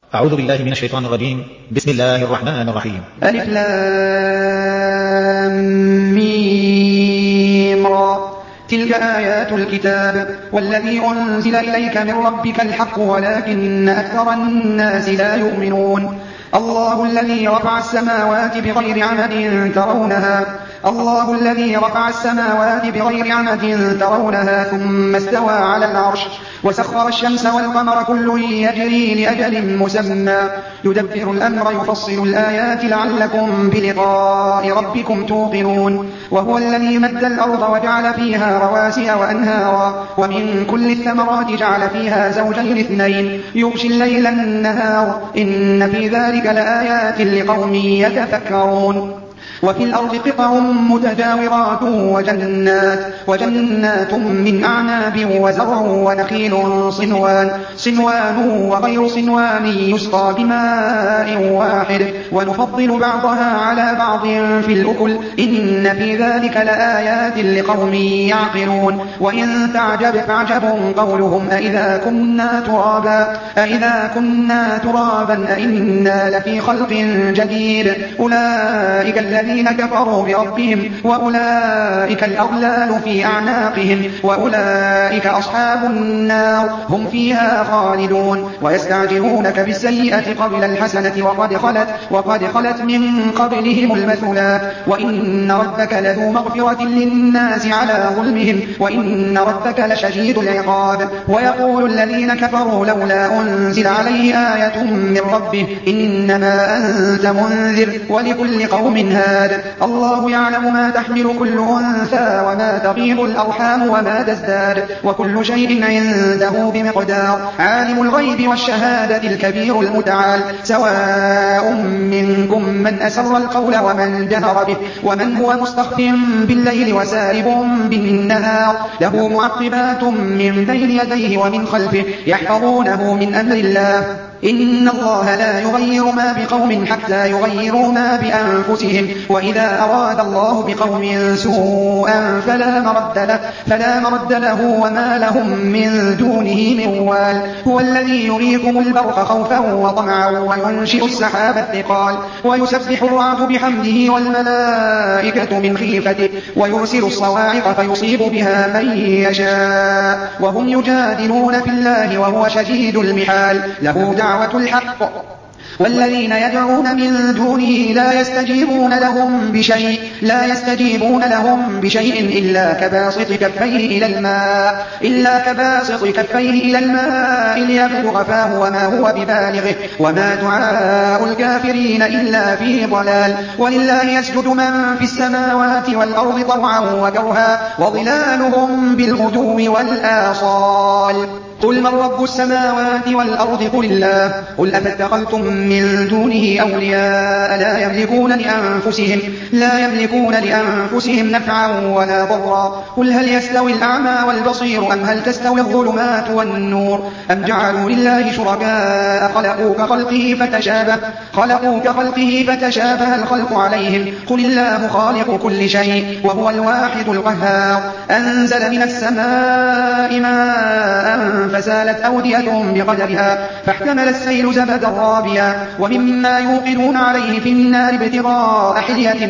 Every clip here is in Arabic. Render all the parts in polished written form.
أعوذ بالله من الشيطان الرجيم. بسم الله الرحمن الرحيم. ألف لام ميم را. تلك آيات الكتاب والذي أنزل إليك من ربك الحق ولكن أكثر الناس لا يؤمنون. الله الذي رفع السماوات بغير عمد ترونها ثم استوى على العرش وسخر الشمس والقمر كل يجري لأجل مسمى يدبر الأمر يفصل الآيات لعلكم بلقاء ربكم توقنون. وهو الذي مد الأرض وجعل فيها رواسي وأنهارا ومن كل الثمرات جعل فيها زوجين اثنين يغشي الليل النهار إن في ذلك لآيات لقوم يتفكرون. وفي الأرض قطع متجاورات وجنات من أعناب وزرع ونخيل صنوان وغير صنوان يسقى بماء واحد ونفضل بعضها على بعض في الأكل إن في ذلك لآيات لقوم يعقلون. وإن تعجب فعجب قولهم أإذا كنا ترابا أإنا لفي خلق جديد أولئك الذين كفروا بربهم وأولئك الأغلال في أعناقهم وأولئك أصحاب النار هم فيها خالدون. ويستعجلونك بالسيئة قبل الحسنة وقد خلت من قبلهم المثلات وإن ربك لذو مغفرة للناس على ظلمهم وإن ربك لشديد العقاب. ويقول الذين كفروا لولا أنزل عليه آية من ربه إنما أنت منذر ولكل قوم هاد. الله يعلم ما تحمل كل أنثى وما تغيض الأرحام وما تزداد وكل شيء عنده بمقدار. عالم الغيب والشهادة الكبير المتعال سواء منكم من أسر القول ومن جهر به ومن هو مستخف بالليل وسارب بالنهار له معقبات من بين يديه ومن خلفه يحفظونه من أمر الله إن الله لا يغير ما بقوم حتى يغيروا ما بأنفسهم وإذا أراد الله بقوم سوءا فلا مرد له وما لهم من دونه من وال. هو الذي يريكم البرق خوفا وطمعا وينشئ السحاب الثقال ويسبح الرعد بحمده والملائكة من خيفته ويرسل الصواعق فيصيب بها من يشاء وهم يجادلون في الله وهو شديد المحال له دعوة الحق والذين يدعون من دونه لا يستجيبون لهم بشيء إلا كباسط كفيه إلى الماء ليبلغ فاه وما هو ببالغه وما دعاء الكافرين إلا في ضلال. ولله يسجد من في السماوات والأرض طوعا وكرها وظلالهم بالغدو والآصال. قل من رب السماوات والأرض قل الله قل أفاتخذتم من دونه أولياء لا يملكون لأنفسهم نفعا ولا ضرا. قل هل يستوي الأعمى والبصير أم هل تستوي الظلمات والنور أم جعلوا لله شركاء خلقوا كخلقه فتشابه الخلق عليهم قل الله خالق كل شيء وهو الواحد القهار. أنزل من السماء ماء فسالت أودية بقدرها فاحتمل السيل زبدا رابيا ومما يوقدون عليه في النار ابتغاء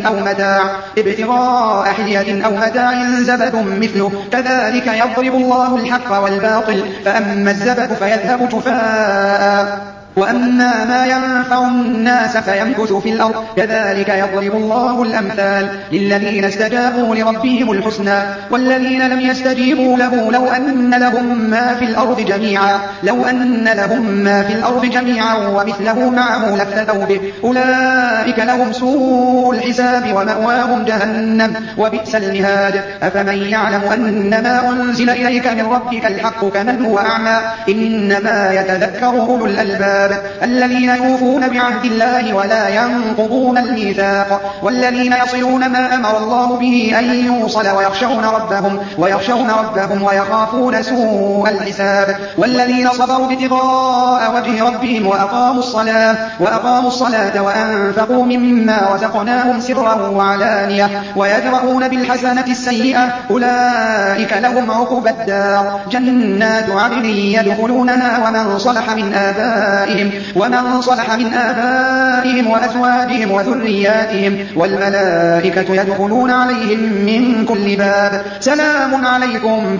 حلية أو متاع زبد مثله كذلك يضرب الله الحق والباطل فأما الزبد فيذهب جفاء وأما ما ينفع الناس فيمكث في الأرض كذلك يضرب الله الأمثال للذين استجابوا لربهم الحسنى والذين لم يستجيبوا له لو أن لهم ما في الأرض جميعا ومثله معه لافتدوا به أولئك لهم سوء الحساب ومأواهم جهنم وبئس المهاد. أفمن يعلم أن ما أنزل إليك من ربك الحق كمن هو أعمى إنما يتذكر أولو الألباب الذين يوفون بعهد الله ولا ينقضون الميثاق والذين يصلون ما أمر الله به أن يوصل ويخشون ربهم ويخافون سوء الحساب والذين صبروا ابتغاء وجه ربهم وأقاموا الصلاة وأنفقوا مما رزقناهم سرا وعلانية ويدرؤون بالحسنة السيئة أولئك لهم عقبى الدار جنات عدن يدخلونها ومن صلح من آبائهم آبائهم ومن صلح من آبائهم وأزواجهم وذرياتهم والملائكة يدخلون عليهم من كل باب سلام عليكم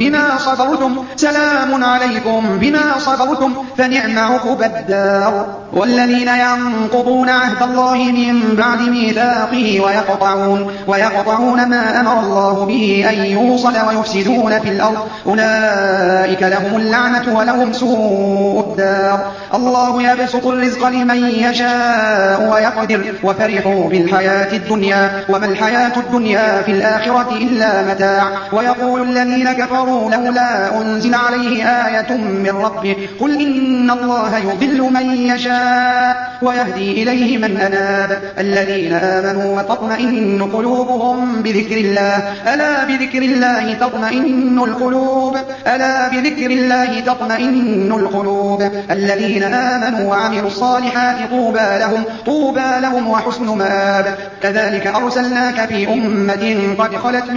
بما صبرتم فنعم عقبى الدار. والذين ينقضون عهد الله من بعد ميثاقه ويقطعون ما أمر الله به أن يوصل ويفسدون في الأرض أولئك لهم اللعنة ولهم سوء الدار. الله يبسط الرزق لمن يشاء ويقدر وفرحوا بالحياة الدنيا وما الحياة الدنيا في الآخرة إلا متاع. ويقول الذين كفروا لولا أنزل عليه آية من ربه قل إن الله يضل من يشاء ويهدي إليه من أناب. الذين آمنوا وتطمئن قلوبهم بذكر الله ألا بذكر الله تطمئن القلوب. الذين آمنوا وعملوا الصالحات طوبى لهم وحسن مآب. كذلك أرسلناك في أمة قد خلت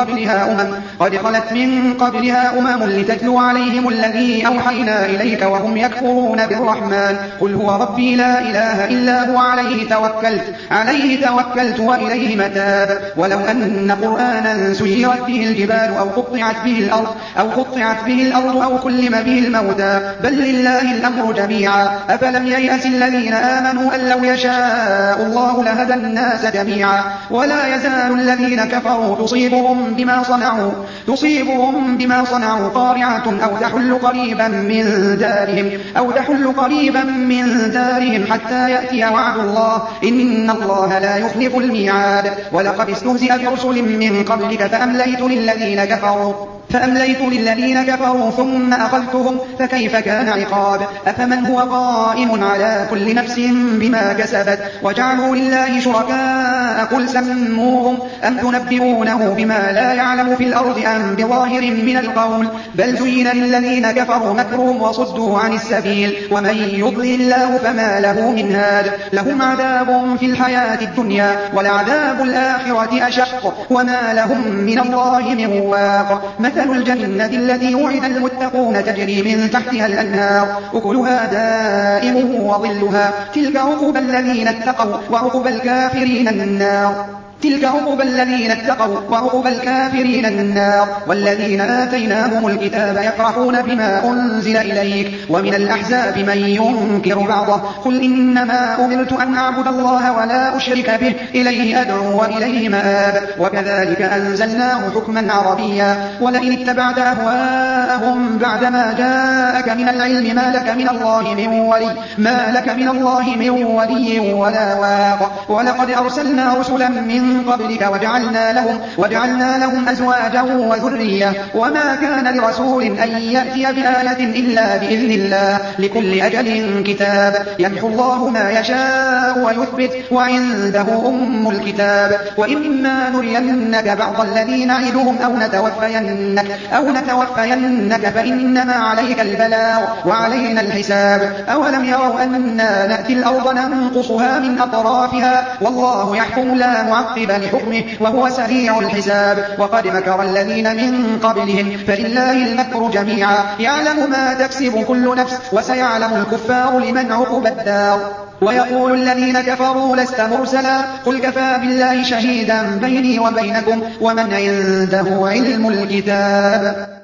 من قبلها أمم لتتلو عليهم الذي أوحينا إليك وهم يكفرون بالرحمن قل هو ربي لا إله إلا هو عليه توكلت وإليه متاب. ولو أن قرآنا سيرت به الجبال أو قطعت به الأرض أو كلم به الموتى بل لله الأمر جميعا أفلم ييأس الذين آمنوا أن لو يشاء الله لهدى الناس جميعا. ولا يزال الذين كفروا تصيبهم بما صنعوا قارعة أو تحل قريبا من دارهم حتى يأتي وعد الله إن الله لا يخلف الميعاد. ولقد استهزئ برسل من قبلك فأمليت للذين كفروا ثم أخذتهم فكيف كان عقاب. أفمن هو قائم على كل نفس بما كسبت وجعلوا لله شركاء قل سموهم أم تنبئونه بما لا يعلم في الأرض أم بظاهر من القول بل زين للذين كفروا مكرهم وصدوا عن السبيل ومن يضلل الله فما له من هاد. لهم عذاب في الحياة الدنيا ولعذاب الآخرة أشق وما لهم من الله من واق. مثل الجنة التي وعد المتقون تجري من تحتها الأنهار أكلها دائم وظلها تلك عقبى الذين اتقوا وعقبى الكافرين النار. والذين آتيناهم الكتاب يفرحون بما أنزل إليك ومن الأحزاب من ينكر بعضه قل إنما أمرت أن أعبد الله ولا أشرك به إليه أدعو وإليه مآب. وكذلك أنزلناه حكما عربيا ولئن اتبعت أهواءهم بعدما جاءك من العلم ما لك من الله من ولي ولا واق. ولقد أرسلنا رسلا من قبلك وجعلنا لهم أزواجا وذرية وما كان لرسول أن يأتي بآية إلا بإذن الله لكل أجل كتاب يمحو الله ما يشاء ويثبت وعنده أم الكتاب. وإما نرينك بعض الذين نعدهم أو نتوفينك فإنما عليك البلاغ وعلينا الحساب. أولم يروا أنا نأتي الأرض ننقصها من أطرافها والله يحكم لا معقب لحكمه وهو سريع الحساب. وقد مكر الذين من قبلهم فلله المكر جميعا يعلم ما تكسب كل نفس وسيعلم الكفار لمن عقبى الدار. ويقول الذين كفروا لست مرسلا قل كفى بالله شهيدا بيني وبينكم ومن عنده علم الكتاب.